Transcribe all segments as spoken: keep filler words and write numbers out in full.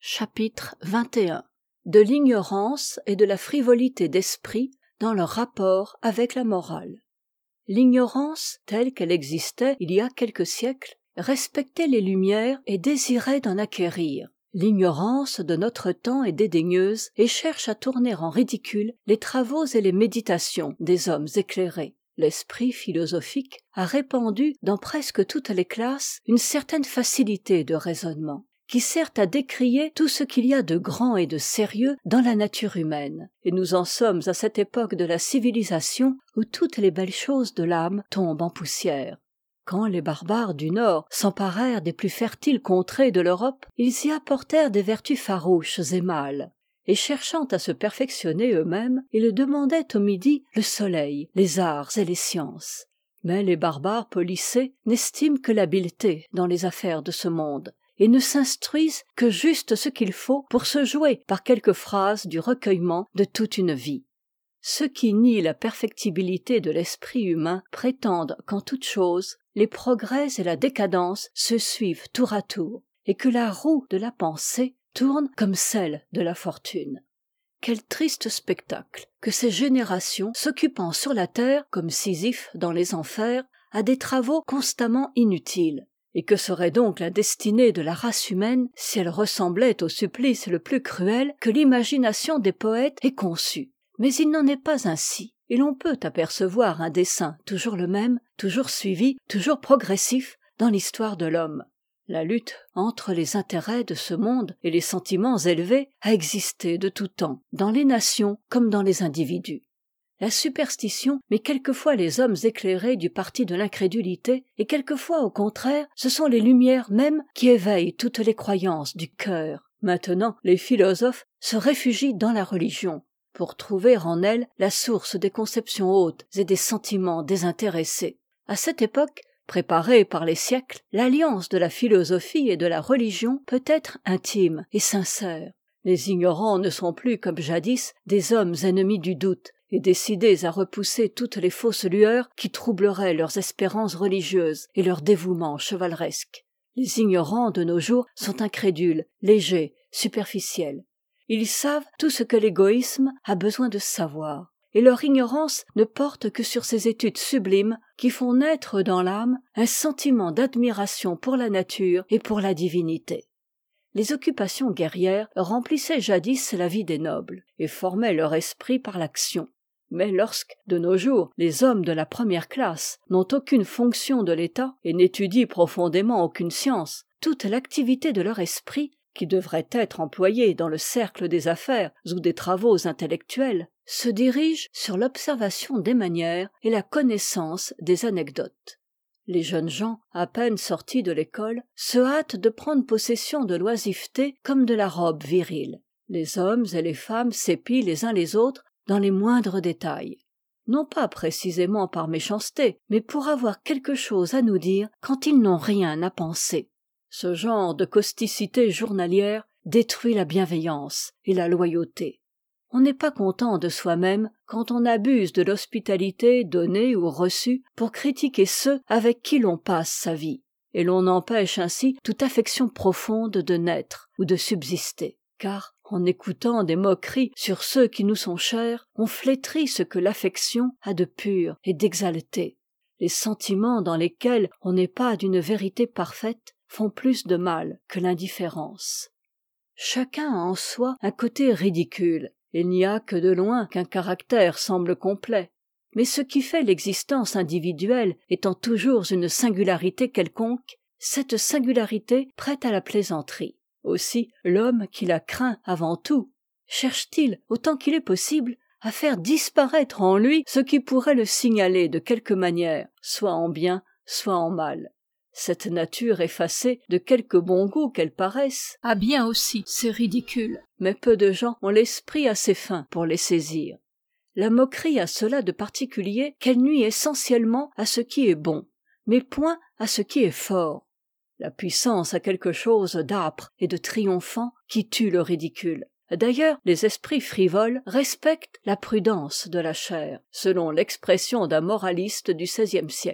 Chapitre vingt et un. De l'ignorance et de la frivolité d'esprit dans leur rapport avec la morale. L'ignorance, telle qu'elle existait il y a quelques siècles, respectait les Lumières et désirait d'en acquérir. L'ignorance de notre temps est dédaigneuse et cherche à tourner en ridicule les travaux et les méditations des hommes éclairés. L'esprit philosophique a répandu dans presque toutes les classes une certaine facilité de raisonnement, qui sert à décrier tout ce qu'il y a de grand et de sérieux dans la nature humaine. Et nous en sommes à cette époque de la civilisation où toutes les belles choses de l'âme tombent en poussière. Quand les barbares du Nord s'emparèrent des plus fertiles contrées de l'Europe, ils y apportèrent des vertus farouches et mâles. Et cherchant à se perfectionner eux-mêmes, ils demandaient au Midi le soleil, les arts et les sciences. Mais les barbares policés n'estiment que l'habileté dans les affaires de ce monde, et ne s'instruisent que juste ce qu'il faut pour se jouer par quelques phrases du recueillement de toute une vie. Ceux qui nient la perfectibilité de l'esprit humain prétendent qu'en toute chose, les progrès et la décadence se suivent tour à tour, et que la roue de la pensée tourne comme celle de la fortune. Quel triste spectacle que ces générations s'occupant sur la terre, comme Sisyphe dans les enfers, à des travaux constamment inutiles. Et que serait donc la destinée de la race humaine si elle ressemblait au supplice le plus cruel que l'imagination des poètes ait conçu. Mais il n'en est pas ainsi, et l'on peut apercevoir un dessein toujours le même, toujours suivi, toujours progressif dans l'histoire de l'homme. La lutte entre les intérêts de ce monde et les sentiments élevés a existé de tout temps, dans les nations comme dans les individus. La superstition met quelquefois les hommes éclairés du parti de l'incrédulité, et quelquefois, au contraire, ce sont les Lumières mêmes qui éveillent toutes les croyances du cœur. Maintenant, les philosophes se réfugient dans la religion, pour trouver en elle la source des conceptions hautes et des sentiments désintéressés. À cette époque, préparée par les siècles, l'alliance de la philosophie et de la religion peut être intime et sincère. Les ignorants ne sont plus, comme jadis, des hommes ennemis du doute, et décidés à repousser toutes les fausses lueurs qui troubleraient leurs espérances religieuses et leur dévouement chevaleresque. Les ignorants de nos jours sont incrédules, légers, superficiels. Ils savent tout ce que l'égoïsme a besoin de savoir, et leur ignorance ne porte que sur ces études sublimes qui font naître dans l'âme un sentiment d'admiration pour la nature et pour la divinité. Les occupations guerrières remplissaient jadis la vie des nobles, et formaient leur esprit par l'action. Mais lorsque, de nos jours, les hommes de la première classe n'ont aucune fonction de l'État et n'étudient profondément aucune science, toute l'activité de leur esprit, qui devrait être employée dans le cercle des affaires ou des travaux intellectuels, se dirige sur l'observation des manières et la connaissance des anecdotes. Les jeunes gens, à peine sortis de l'école, se hâtent de prendre possession de l'oisiveté comme de la robe virile. Les hommes et les femmes s'épient les uns les autres dans les moindres détails. Non pas précisément par méchanceté, mais pour avoir quelque chose à nous dire quand ils n'ont rien à penser. Ce genre de causticité journalière détruit la bienveillance et la loyauté. On n'est pas content de soi-même quand on abuse de l'hospitalité donnée ou reçue pour critiquer ceux avec qui l'on passe sa vie, et l'on empêche ainsi toute affection profonde de naître ou de subsister. Car, en écoutant des moqueries sur ceux qui nous sont chers, on flétrit ce que l'affection a de pur et d'exalté. Les sentiments dans lesquels on n'est pas d'une vérité parfaite font plus de mal que l'indifférence. Chacun a en soi un côté ridicule. Il n'y a que de loin qu'un caractère semble complet. Mais ce qui fait l'existence individuelle étant toujours une singularité quelconque, cette singularité prête à la plaisanterie. Aussi, l'homme qui la craint avant tout, cherche-t-il, autant qu'il est possible, à faire disparaître en lui ce qui pourrait le signaler de quelque manière, soit en bien, soit en mal. Cette nature effacée, de quelque bon goût qu'elle paraisse, a bien aussi ses ridicules, mais peu de gens ont l'esprit assez fin pour les saisir. La moquerie a cela de particulier qu'elle nuit essentiellement à ce qui est bon, mais point à ce qui est fort. La puissance a quelque chose d'âpre et de triomphant qui tue le ridicule. D'ailleurs, les esprits frivoles respectent la prudence de la chair, selon l'expression d'un moraliste du seizième siècle.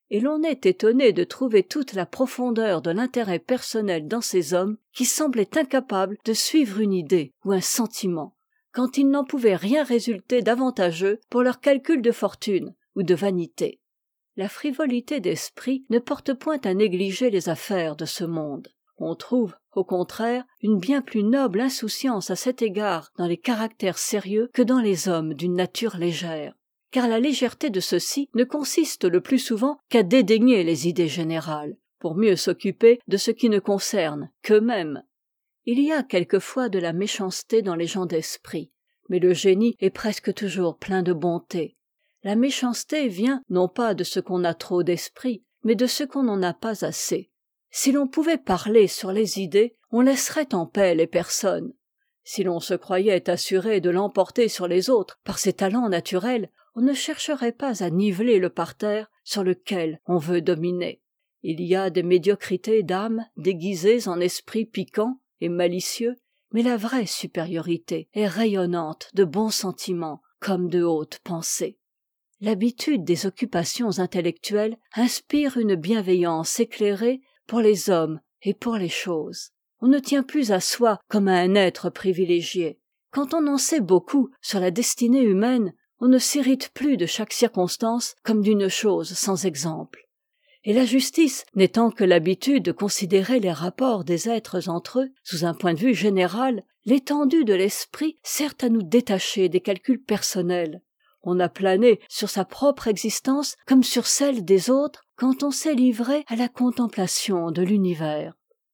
et l'on est étonné de trouver toute la profondeur de l'intérêt personnel dans ces hommes qui semblaient incapables de suivre une idée ou un sentiment, quand il n'en pouvait rien résulter d'avantageux pour leurs calculs de fortune ou de vanité. La frivolité d'esprit ne porte point à négliger les affaires de ce monde. On trouve, au contraire, une bien plus noble insouciance à cet égard dans les caractères sérieux que dans les hommes d'une nature légère. Car la légèreté de ceux-ci ne consiste le plus souvent qu'à dédaigner les idées générales, pour mieux s'occuper de ce qui ne concerne qu'eux-mêmes. Il y a quelquefois de la méchanceté dans les gens d'esprit, mais le génie est presque toujours plein de bonté. La méchanceté vient non pas de ce qu'on a trop d'esprit, mais de ce qu'on n'en a pas assez. Si l'on pouvait parler sur les idées, on laisserait en paix les personnes. Si l'on se croyait assuré de l'emporter sur les autres par ses talents naturels, on ne chercherait pas à niveler le parterre sur lequel on veut dominer. Il y a des médiocrités d'âme déguisées en esprits piquants et malicieux, mais la vraie supériorité est rayonnante de bons sentiments comme de hautes pensées. L'habitude des occupations intellectuelles inspire une bienveillance éclairée pour les hommes et pour les choses. On ne tient plus à soi comme à un être privilégié. Quand on en sait beaucoup sur la destinée humaine, on ne s'irrite plus de chaque circonstance comme d'une chose sans exemple. Et la justice n'étant que l'habitude de considérer les rapports des êtres entre eux sous un point de vue général, l'étendue de l'esprit sert à nous détacher des calculs personnels. On a plané sur sa propre existence comme sur celle des autres quand on s'est livré à la contemplation de l'univers.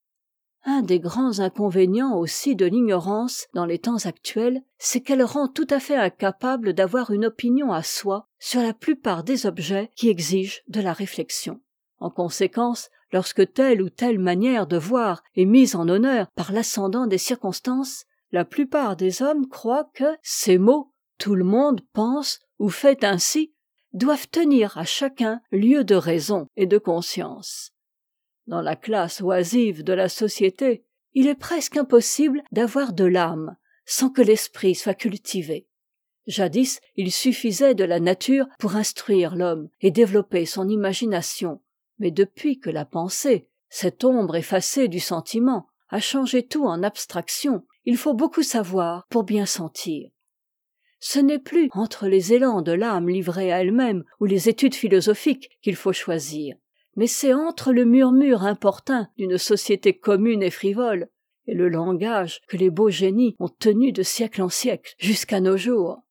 Un des grands inconvénients aussi de l'ignorance dans les temps actuels, c'est qu'elle rend tout à fait incapable d'avoir une opinion à soi sur la plupart des objets qui exigent de la réflexion. En conséquence, lorsque telle ou telle manière de voir est mise en honneur par l'ascendant des circonstances, la plupart des hommes croient que ces mots « tout le monde pense ou fait ainsi » doivent tenir à chacun lieu de raison et de conscience. Dans la classe oisive de la société, il est presque impossible d'avoir de l'âme sans que l'esprit soit cultivé. Jadis, il suffisait de la nature pour instruire l'homme et développer son imagination. Mais depuis que la pensée, cette ombre effacée du sentiment, a changé tout en abstraction, il faut beaucoup savoir pour bien sentir. Ce n'est plus entre les élans de l'âme livrée à elle-même ou les études philosophiques qu'il faut choisir, mais c'est entre le murmure importun d'une société commune et frivole et le langage que les beaux génies ont tenu de siècle en siècle jusqu'à nos jours.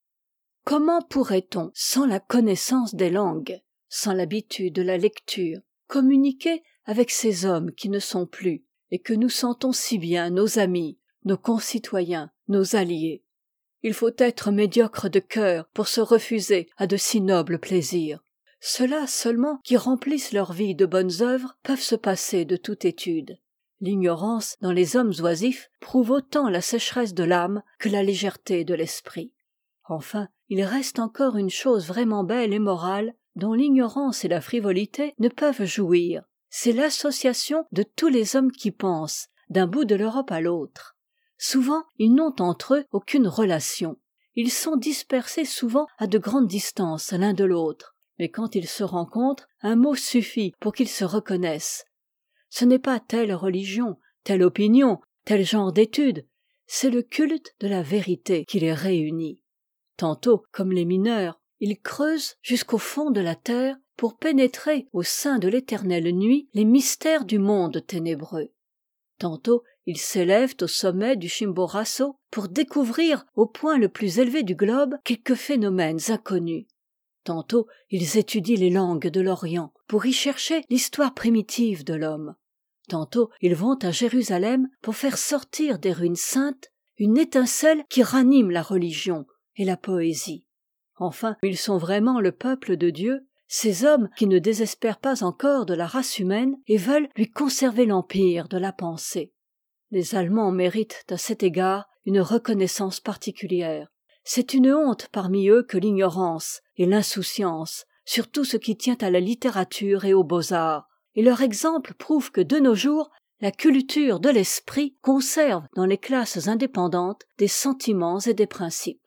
Comment pourrait-on, sans la connaissance des langues, sans l'habitude de la lecture, communiquer avec ces hommes qui ne sont plus et que nous sentons si bien nos amis, nos concitoyens, nos alliés? Il faut être médiocre de cœur pour se refuser à de si nobles plaisirs. Ceux-là seulement qui remplissent leur vie de bonnes œuvres peuvent se passer de toute étude. L'ignorance dans les hommes oisifs prouve autant la sécheresse de l'âme que la légèreté de l'esprit. Enfin, il reste encore une chose vraiment belle et morale dont l'ignorance et la frivolité ne peuvent jouir. C'est l'association de tous les hommes qui pensent, d'un bout de l'Europe à l'autre. Souvent, ils n'ont entre eux aucune relation. Ils sont dispersés souvent à de grandes distances l'un de l'autre. Mais quand ils se rencontrent, un mot suffit pour qu'ils se reconnaissent. Ce n'est pas telle religion, telle opinion, tel genre d'études, c'est le culte de la vérité qui les réunit. Tantôt, comme les mineurs, ils creusent jusqu'au fond de la terre pour pénétrer au sein de l'éternelle nuit les mystères du monde ténébreux. Tantôt, ils s'élèvent au sommet du Chimborazo pour découvrir au point le plus élevé du globe quelques phénomènes inconnus. Tantôt, ils étudient les langues de l'Orient pour y chercher l'histoire primitive de l'homme. Tantôt, ils vont à Jérusalem pour faire sortir des ruines saintes une étincelle qui ranime la religion et la poésie. Enfin, ils sont vraiment le peuple de Dieu, ces hommes qui ne désespèrent pas encore de la race humaine et veulent lui conserver l'empire de la pensée. Les Allemands méritent à cet égard une reconnaissance particulière. C'est une honte parmi eux que l'ignorance et l'insouciance sur tout ce qui tient à la littérature et aux beaux-arts, et leur exemple prouve que de nos jours, la culture de l'esprit conserve dans les classes indépendantes des sentiments et des principes.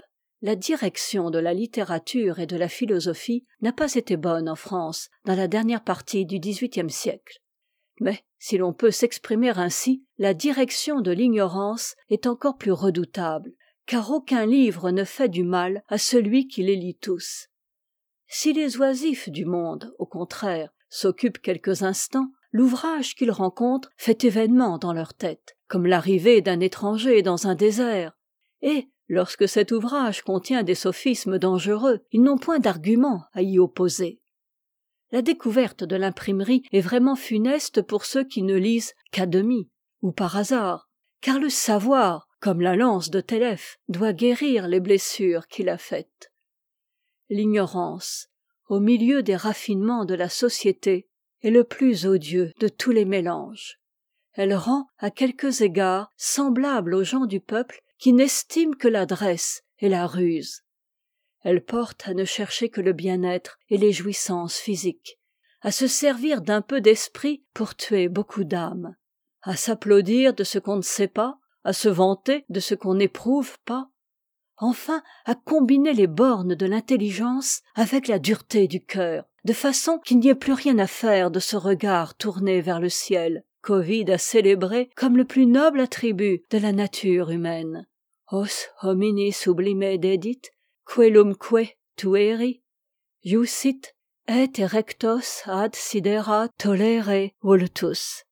La direction de la littérature et de la philosophie n'a pas été bonne en France dans la dernière partie du dix-huitième siècle. Mais, si l'on peut s'exprimer ainsi, la direction de l'ignorance est encore plus redoutable, car aucun livre ne fait du mal à celui qui les lit tous. Si les oisifs du monde, au contraire, s'occupent quelques instants, l'ouvrage qu'ils rencontrent fait événement dans leur tête, comme l'arrivée d'un étranger dans un désert. Et, lorsque cet ouvrage contient des sophismes dangereux, ils n'ont point d'arguments à y opposer. La découverte de l'imprimerie est vraiment funeste pour ceux qui ne lisent qu'à demi, ou par hasard, car le savoir, comme la lance de Télèphe, doit guérir les blessures qu'il a faites. L'ignorance, au milieu des raffinements de la société, est le plus odieux de tous les mélanges. Elle rend, à quelques égards, semblable aux gens du peuple qui n'estiment que l'adresse et la ruse. Elle porte à ne chercher que le bien-être et les jouissances physiques, à se servir d'un peu d'esprit pour tuer beaucoup d'âmes, à s'applaudir de ce qu'on ne sait pas, à se vanter de ce qu'on n'éprouve pas, enfin à combiner les bornes de l'intelligence avec la dureté du cœur, de façon qu'il n'y ait plus rien à faire de ce regard tourné vers le ciel, qu'Ovide a célébré comme le plus noble attribut de la nature humaine. Os homini sublime dedit, quelumque tueri, iusit et erectos ad sidera tolere vultus.